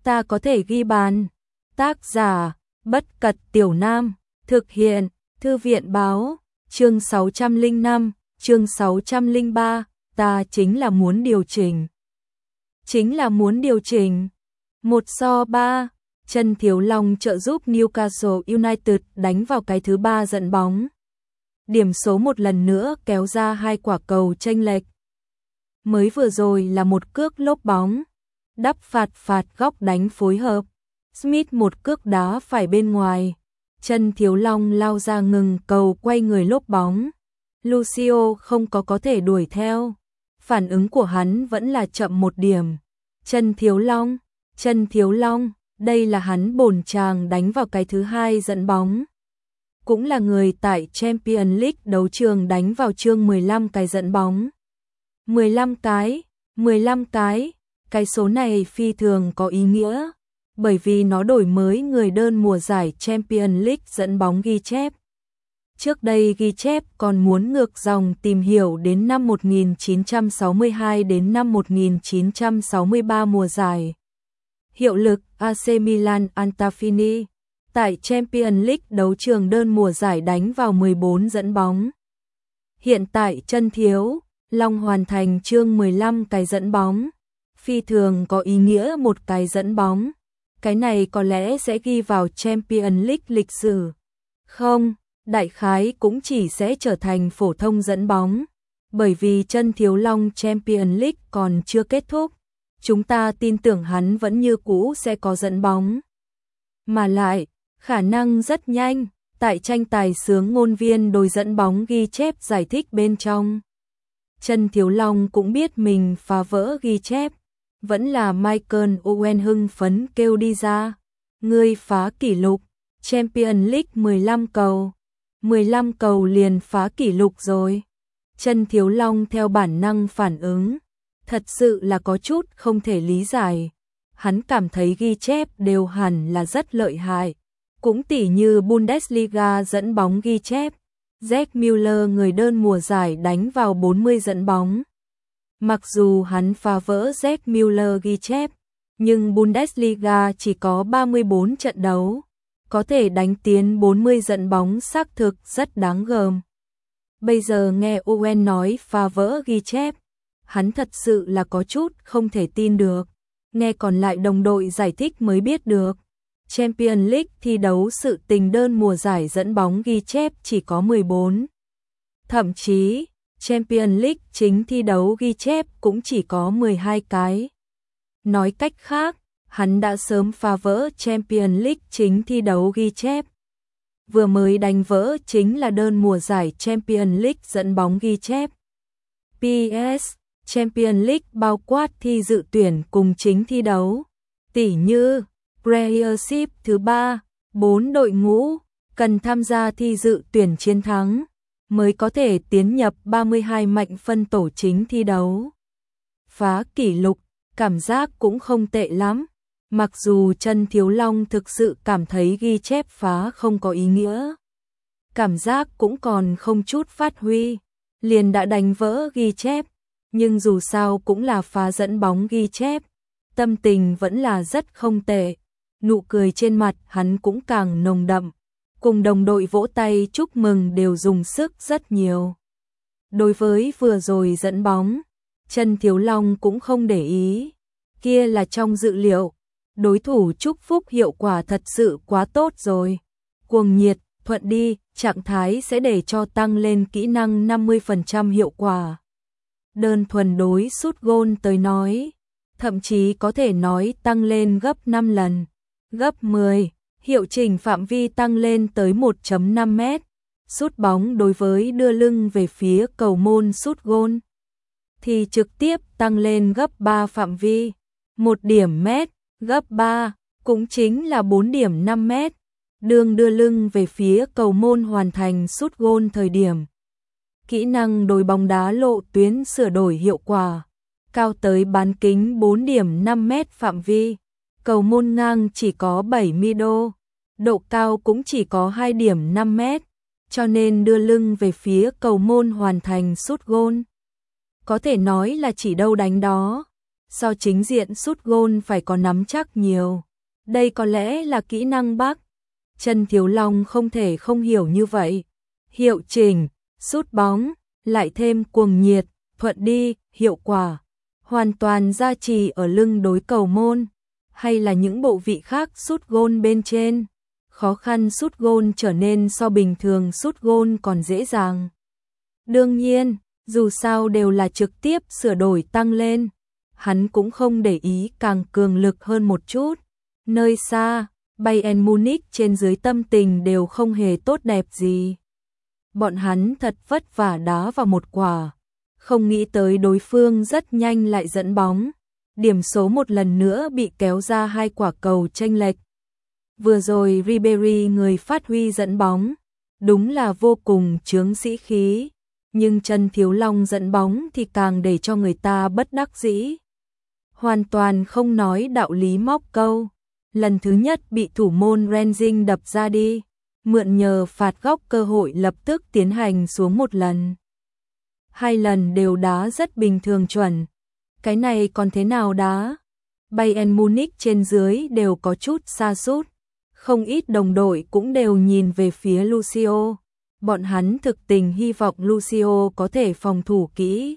ta có thể ghi bàn. Tác giả, Bất Cật Tiểu Nam, thực hiện, Thư viện báo, chương 605, chương 603, ta chính là muốn điều chỉnh. Chính là muốn điều chỉnh. 1-3, Trần Thiếu Long trợ giúp Newcastle United đánh vào cái thứ 3 dẫn bóng. Điểm số một lần nữa kéo ra 2 quả cầu chênh lệch. Mới vừa rồi là một cước lốp bóng, đắp phạt góc đánh phối hợp. Smith một cước đá phải bên ngoài. Trần Thiếu Long lao ra ngừng cầu quay người lốp bóng. Lucio không có thể đuổi theo. Phản ứng của hắn vẫn là chậm một điểm. Trần Thiếu Long, đây là hắn bổn chàng đánh vào cái thứ 2 dẫn bóng. Cũng là người tại Champions League đấu trường đánh vào chương 15 cái dẫn bóng. 15 cái, cái số này phi thường có ý nghĩa, bởi vì nó đổi mới người đơn mùa giải Champions League dẫn bóng ghi chép. Trước đây ghi chép còn muốn ngược dòng tìm hiểu đến năm 1962 đến năm 1963 mùa giải. Hiệu lực AC Milan Antafini, tại Champions League đấu trường đơn mùa giải đánh vào 14 dẫn bóng. Hiện tại Trần Thiếu Long hoàn thành chương 15 cái dẫn bóng, phi thường có ý nghĩa một cái dẫn bóng. Cái này có lẽ sẽ ghi vào Champions League lịch sử. Không, đại khái cũng chỉ sẽ trở thành phổ thông dẫn bóng, bởi vì Trần Thiếu Long Champions League còn chưa kết thúc. Chúng ta tin tưởng hắn vẫn như cũ sẽ có dẫn bóng. Mà lại, khả năng rất nhanh, tại tranh tài sướng ngôn viên đôi dẫn bóng ghi chép giải thích bên trong. Trần Thiếu Long cũng biết mình phá vỡ ghi chép, vẫn là Michael Owen hưng phấn kêu đi ra. Ngươi phá kỷ lục, Champions League 15 cầu liền phá kỷ lục rồi. Trần Thiếu Long theo bản năng phản ứng, thật sự là có chút không thể lý giải. Hắn cảm thấy ghi chép đều hẳn là rất lợi hại, cũng tỉ như Bundesliga dẫn bóng ghi chép. Jack Müller người đơn mùa giải đánh vào 40 dẫn bóng. Mặc dù hắn phá vỡ Jack Müller ghi chép, nhưng Bundesliga chỉ có 34 trận đấu, có thể đánh tiến 40 dẫn bóng xác thực rất đáng gờm. Bây giờ nghe Owen nói phá vỡ ghi chép, hắn thật sự là có chút không thể tin được. Nghe còn lại đồng đội giải thích mới biết được. Champions League thi đấu sự tình đơn mùa giải dẫn bóng ghi chép chỉ có 14. Thậm chí, Champions League chính thi đấu ghi chép cũng chỉ có 12 cái. Nói cách khác, hắn đã sớm phá vỡ Champions League chính thi đấu ghi chép. Vừa mới đánh vỡ chính là đơn mùa giải Champions League dẫn bóng ghi chép. PS, Champions League bao quát thi dự tuyển cùng chính thi đấu. Tỉ như Premiership thứ 3, 4 đội ngũ cần tham gia thi dự tuyển chiến thắng mới có thể tiến nhập 32 mạnh phân tổ chính thi đấu. Phá kỷ lục, cảm giác cũng không tệ lắm. Mặc dù Trần Thiếu Long thực sự cảm thấy ghi chép phá không có ý nghĩa, cảm giác cũng còn không chút phát huy, liền đã đánh vỡ ghi chép, nhưng dù sao cũng là phá dẫn bóng ghi chép, tâm tình vẫn là rất không tệ. Nụ cười trên mặt hắn cũng càng nồng đậm, cùng đồng đội vỗ tay chúc mừng đều dùng sức rất nhiều. Đối với vừa rồi dẫn bóng, Trần Thiếu Long cũng không để ý, kia là trong dự liệu. Đối thủ chúc phúc hiệu quả thật sự quá tốt rồi. Cuồng nhiệt, thuận đi, trạng thái sẽ để cho tăng lên kỹ năng 50% hiệu quả. Đơn thuần đối sút gôn tới nói, thậm chí có thể nói tăng lên gấp 5 lần. Gấp 10, hiệu chỉnh phạm vi tăng lên tới 1.5 mét. Sút bóng đối với đưa lưng về phía cầu môn sút gôn thì trực tiếp tăng lên gấp 3 phạm vi. 1 điểm mét, gấp 3, cũng chính là 4 điểm 5 mét. Đường đưa lưng về phía cầu môn hoàn thành sút gôn thời điểm. Kỹ năng đối bóng đá lộ tuyến sửa đổi hiệu quả. Cao tới bán kính 4 điểm 5 mét phạm vi. Cầu môn ngang chỉ có 70 đô. Độ cao cũng chỉ có 2 điểm 5 mét. Cho nên đưa lưng về phía cầu môn hoàn thành sút gôn. Có thể nói là chỉ đâu đánh đó. so chính diện sút gôn phải có nắm chắc nhiều. Đây có lẽ là kỹ năng Bắc. Trần Thiếu Long không thể không hiểu như vậy. Hiệu chỉnh, sút bóng, lại thêm cuồng nhiệt, thuận đi, hiệu quả hoàn toàn gia trì ở lưng đối cầu môn, hay là những bộ vị khác sút gôn bên trên. Khó khăn sút gôn trở nên so bình thường sút gôn còn dễ dàng. Đương nhiên, dù sao đều là trực tiếp sửa đổi tăng lên. Hắn cũng không để ý càng cường lực hơn một chút. Nơi xa, Bayern Munich trên dưới tâm tình đều không hề tốt đẹp gì. Bọn hắn thật vất vả đá vào một quả. Không nghĩ tới đối phương rất nhanh lại dẫn bóng. Điểm số một lần nữa bị kéo ra 2 quả cầu chênh lệch. Vừa rồi Ribery người phát huy dẫn bóng. Đúng là vô cùng chướng sĩ khí. Nhưng Trần Thiếu Long dẫn bóng thì càng để cho người ta bất đắc dĩ. Hoàn toàn không nói đạo lý móc câu. Lần thứ nhất bị thủ môn Renzing đập ra đi. Mượn nhờ phạt góc cơ hội lập tức tiến hành xuống một lần. 2 lần đều đá rất bình thường chuẩn. Cái này còn thế nào đá? Bayern Munich trên dưới đều có chút sa sút. Không ít đồng đội cũng đều nhìn về phía Lucio. Bọn hắn thực tình hy vọng Lucio có thể phòng thủ kỹ.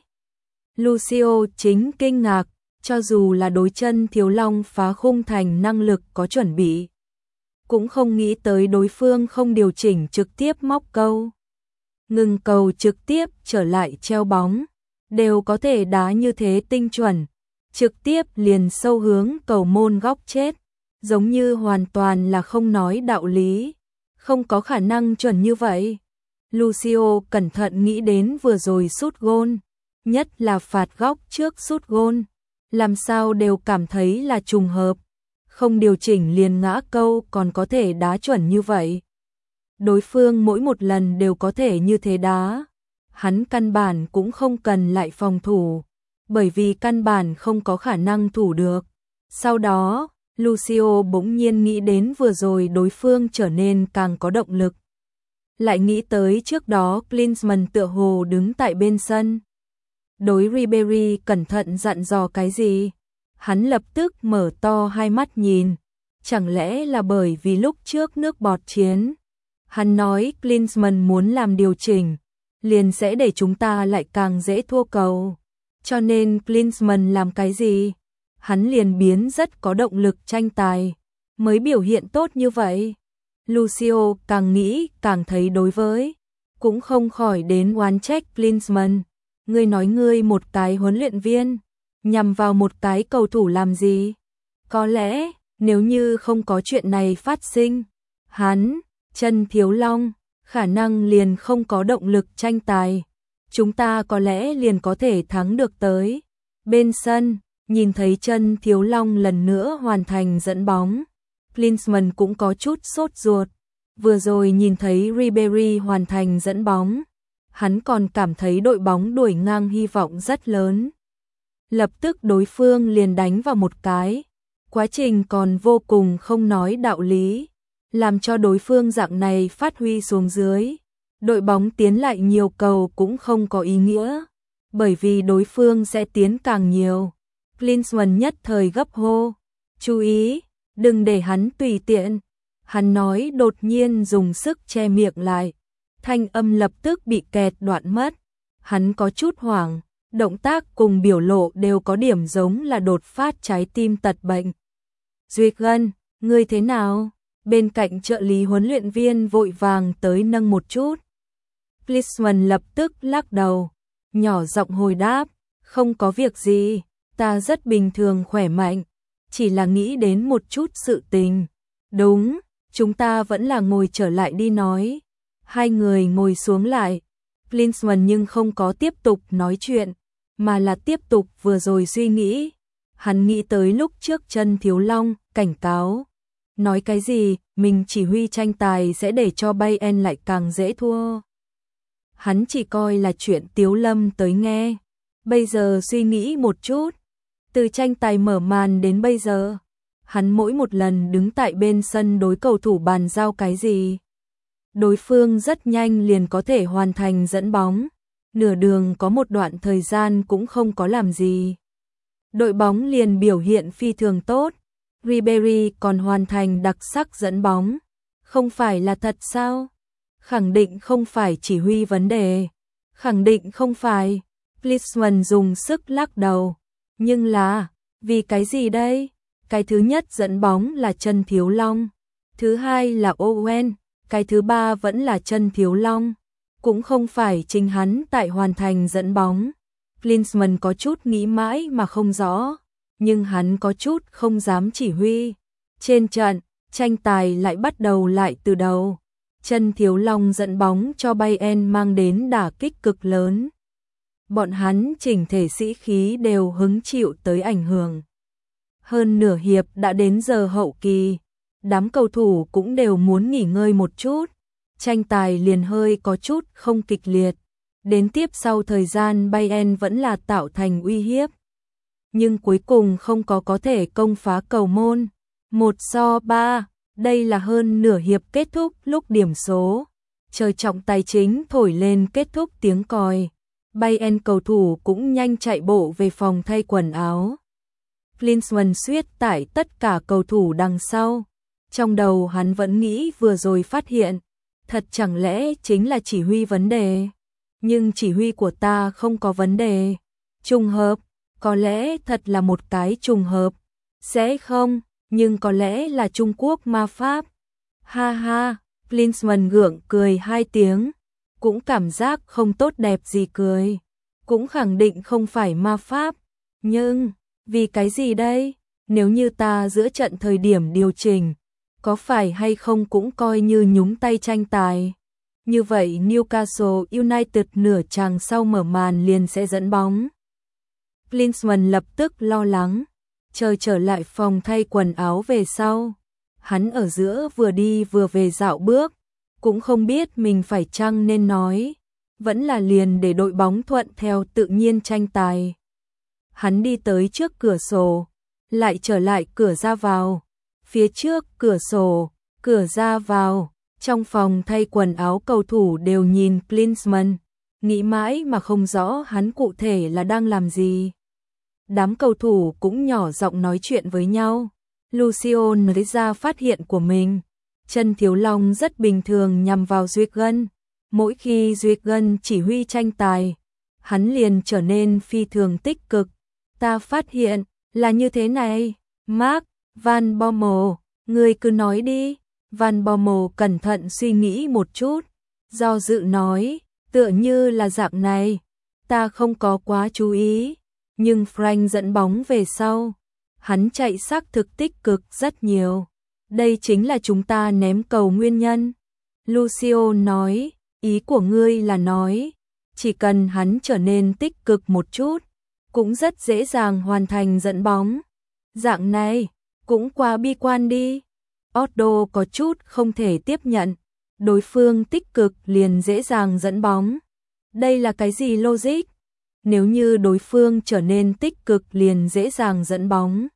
Lucio chính kinh ngạc, cho dù là đối chân Thiếu Long phá khung thành năng lực có chuẩn bị. Cũng không nghĩ tới đối phương không điều chỉnh trực tiếp móc câu. Ngừng cầu trực tiếp trở lại treo bóng. Đều có thể đá như thế tinh chuẩn. Trực tiếp liền sâu hướng cầu môn góc chết. Giống như hoàn toàn là không nói đạo lý. Không có khả năng chuẩn như vậy. Lucio cẩn thận nghĩ đến vừa rồi sút gôn. Nhất là phạt góc trước sút gôn. Làm sao đều cảm thấy là trùng hợp. Không điều chỉnh liền ngã câu còn có thể đá chuẩn như vậy. Đối phương mỗi một lần đều có thể như thế đá. Hắn căn bản cũng không cần lại phòng thủ. Bởi vì căn bản không có khả năng thủ được. Sau đó, Lucio bỗng nhiên nghĩ đến vừa rồi đối phương trở nên càng có động lực. Lại nghĩ tới trước đó Klinsmann tựa hồ đứng tại bên sân. Đối Ribery cẩn thận dặn dò cái gì? Hắn lập tức mở to hai mắt nhìn. Chẳng lẽ là bởi vì lúc trước nước bọt chiến? Hắn nói Klinsmann muốn làm điều chỉnh, liền sẽ để chúng ta lại càng dễ thua cầu. Cho nên Klinsmann làm cái gì? Hắn liền biến rất có động lực tranh tài, mới biểu hiện tốt như vậy. Lucio càng nghĩ càng thấy đối với, cũng không khỏi đến oán trách Klinsmann. Ngươi nói ngươi một cái huấn luyện viên, nhằm vào một cái cầu thủ làm gì? Có lẽ, nếu như không có chuyện này phát sinh, hắn, Trần Thiếu Long, khả năng liền không có động lực tranh tài. Chúng ta có lẽ liền có thể thắng được tới. Bên sân, nhìn thấy Trần Thiếu Long lần nữa hoàn thành dẫn bóng. Klinsmann cũng có chút sốt ruột. Vừa rồi nhìn thấy Ribery hoàn thành dẫn bóng. Hắn còn cảm thấy đội bóng đuổi ngang hy vọng rất lớn. Lập tức đối phương liền đánh vào một cái. Quá trình còn vô cùng không nói đạo lý. Làm cho đối phương dạng này phát huy xuống dưới. Đội bóng tiến lại nhiều cầu cũng không có ý nghĩa. Bởi vì đối phương sẽ tiến càng nhiều. Klinsmann nhất thời gấp hô. Chú ý, đừng để hắn tùy tiện. Hắn nói đột nhiên dùng sức che miệng lại. Thanh âm lập tức bị kẹt đoạn mất. Hắn có chút hoảng. Động tác cùng biểu lộ đều có điểm giống là đột phát trái tim tật bệnh. Duyệt Gân, ngươi thế nào? Bên cạnh trợ lý huấn luyện viên vội vàng tới nâng một chút. Klinsmann lập tức lắc đầu, nhỏ giọng hồi đáp, không có việc gì, ta rất bình thường khỏe mạnh, chỉ là nghĩ đến một chút sự tình. Đúng, chúng ta vẫn là ngồi trở lại đi nói. Hai người ngồi xuống lại, Klinsmann nhưng không có tiếp tục nói chuyện, mà là tiếp tục vừa rồi suy nghĩ. Hắn nghĩ tới lúc trước Trần Thiếu Long cảnh cáo. Nói cái gì, mình chỉ huy tranh tài sẽ để cho Bayern lại càng dễ thua. Hắn chỉ coi là chuyện Tiếu Lâm tới nghe. Bây giờ suy nghĩ một chút. Từ tranh tài mở màn đến bây giờ, hắn mỗi một lần đứng tại bên sân đối cầu thủ bàn giao cái gì. Đối phương rất nhanh liền có thể hoàn thành dẫn bóng. Nửa đường có một đoạn thời gian cũng không có làm gì. đội bóng liền biểu hiện phi thường tốt. Ribery còn hoàn thành đặc sắc dẫn bóng. Không phải là thật sao? Khẳng định không phải chỉ huy vấn đề. Khẳng định không phải. Klinsmann dùng sức lắc đầu. Nhưng là, vì cái gì đây? Cái thứ nhất dẫn bóng là chân Thiếu Long. Thứ hai là Owen. Cái thứ ba vẫn là chân Thiếu Long. Cũng không phải chính hắn tại hoàn thành dẫn bóng. Klinsmann có chút nghĩ mãi mà không rõ. Nhưng hắn có chút không dám chỉ huy. Trên trận, tranh tài lại bắt đầu lại từ đầu. Chân Thiếu Long dẫn bóng cho Bayern mang đến đả kích cực lớn. Bọn hắn chỉnh thể sĩ khí đều hứng chịu tới ảnh hưởng. Hơn nửa hiệp đã đến giờ hậu kỳ. Đám cầu thủ cũng đều muốn nghỉ ngơi một chút. Tranh tài liền hơi có chút không kịch liệt. Đến tiếp sau thời gian Bayern vẫn là tạo thành uy hiếp. Nhưng cuối cùng không có thể công phá cầu môn. 1-3, đây là hơn nửa hiệp kết thúc lúc điểm số. Trời trọng tài chính thổi lên kết thúc tiếng còi. Bayern cầu thủ cũng nhanh chạy bộ về phòng thay quần áo. Klinsmann suýt tải tất cả cầu thủ đằng sau. Trong đầu hắn vẫn nghĩ vừa rồi phát hiện. Thật chẳng lẽ chính là chỉ huy vấn đề. Nhưng chỉ huy của ta không có vấn đề. Trùng hợp, có lẽ thật là một cái trùng hợp. Sẽ không, nhưng có lẽ là Trung Quốc ma pháp. Ha ha, Klinsmann gượng cười 2 tiếng. Cũng cảm giác không tốt đẹp gì cười. Cũng khẳng định không phải ma pháp. Nhưng, vì cái gì đây? Nếu như ta giữa trận thời điểm điều chỉnh, có phải hay không cũng coi như nhúng tay tranh tài. Như vậy Newcastle United nửa chàng sau mở màn liền sẽ dẫn bóng. Klinsmann lập tức lo lắng. Chờ trở lại phòng thay quần áo về sau. Hắn ở giữa vừa đi vừa về dạo bước. Cũng không biết mình phải chăng nên nói. Vẫn là liền để đội bóng thuận theo tự nhiên tranh tài. Hắn đi tới trước cửa sổ. Lại trở lại cửa ra vào. Phía trước cửa sổ, cửa ra vào. Trong phòng thay quần áo cầu thủ đều nhìn Klinsmann. Nghĩ mãi mà không rõ hắn cụ thể là đang làm gì. Đám cầu thủ cũng nhỏ giọng nói chuyện với nhau. Lucio nói ra phát hiện của mình. Chân Thiếu Long rất bình thường nhằm vào Jürgen. Mỗi khi Jürgen chỉ huy tranh tài, hắn liền trở nên phi thường tích cực. Ta phát hiện là như thế này. Mark Van Bommel, ngươi cứ nói đi. Van Bommel cẩn thận suy nghĩ một chút. Do dự nói, tựa như là dạng này. Ta không có quá chú ý. Nhưng Frank dẫn bóng về sau. Hắn chạy xác thực tích cực rất nhiều. Đây chính là chúng ta ném cầu nguyên nhân. Lucio nói, ý của ngươi là nói, chỉ cần hắn trở nên tích cực một chút, cũng rất dễ dàng hoàn thành dẫn bóng. Dạng này, cũng quá bi quan đi. Otto có chút không thể tiếp nhận. Đối phương tích cực liền dễ dàng dẫn bóng. Đây là cái gì logic? Nếu như đối phương trở nên tích cực liền dễ dàng dẫn bóng.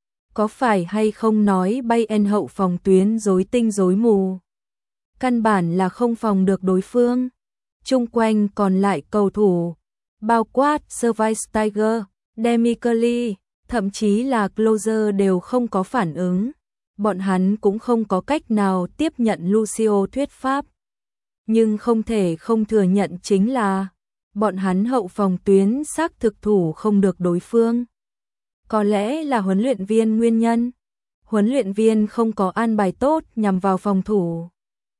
Có phải hay không nói Bayern hậu phòng tuyến rối tinh rối mù? Căn bản là không phòng được đối phương. Chung quanh còn lại cầu thủ, bao quát Schweinsteiger, Demichelis, thậm chí là Klose đều không có phản ứng. Bọn hắn cũng không có cách nào tiếp nhận Lucio thuyết pháp. Nhưng không thể không thừa nhận chính là bọn hắn hậu phòng tuyến xác thực thủ không được đối phương. Có lẽ là huấn luyện viên nguyên nhân. Huấn luyện viên không có an bài tốt nhằm vào phòng thủ.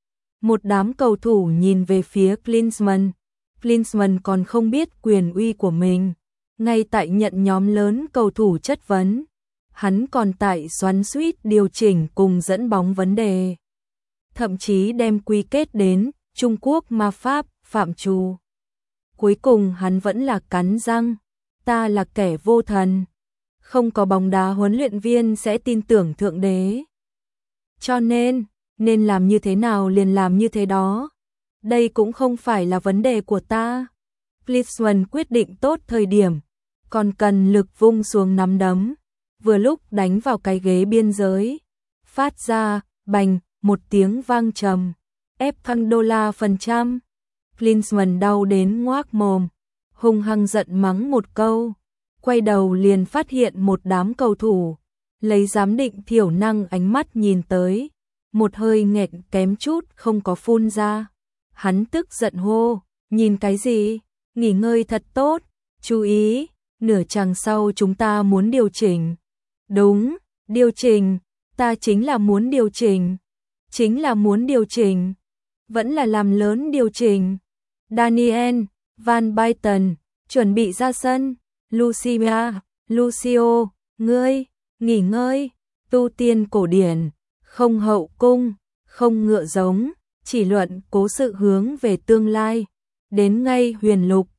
Một đám cầu thủ nhìn về phía Klinsmann. Klinsmann còn không biết quyền uy của mình. Ngay tại nhận nhóm lớn cầu thủ chất vấn. Hắn còn tại xoắn xuýt điều chỉnh cùng dẫn bóng vấn đề. Thậm chí đem quy kết đến Trung Quốc ma pháp phạm trù. Cuối cùng hắn vẫn là cắn răng. Ta là kẻ vô thần. Không có bóng đá huấn luyện viên sẽ tin tưởng Thượng Đế. Cho nên làm như thế nào liền làm như thế đó. Đây cũng không phải là vấn đề của ta. Klinsmann quyết định tốt thời điểm, còn cần lực vung xuống nắm đấm. Vừa lúc đánh vào cái ghế biên giới. Phát ra, bành, một tiếng vang trầm. Ép thăng $100. Klinsmann đau đến ngoác mồm. Hung hăng giận mắng một câu. quay đầu liền phát hiện một đám cầu thủ, lấy giám định thiểu năng ánh mắt nhìn tới, một hơi nghẹn kém chút không có phun ra. Hắn tức giận hô, nhìn cái gì, nghỉ ngơi thật tốt, chú ý, nửa chặng sau chúng ta muốn điều chỉnh. Đúng, điều chỉnh, ta chính là muốn điều chỉnh, vẫn là làm lớn điều chỉnh. Daniel, Van Basten, chuẩn bị ra sân, Lucio, ngươi, nghỉ ngơi, tu tiên cổ điển, không hậu cung, không ngựa giống, chỉ luận cố sự hướng về tương lai, đến ngay huyền lục.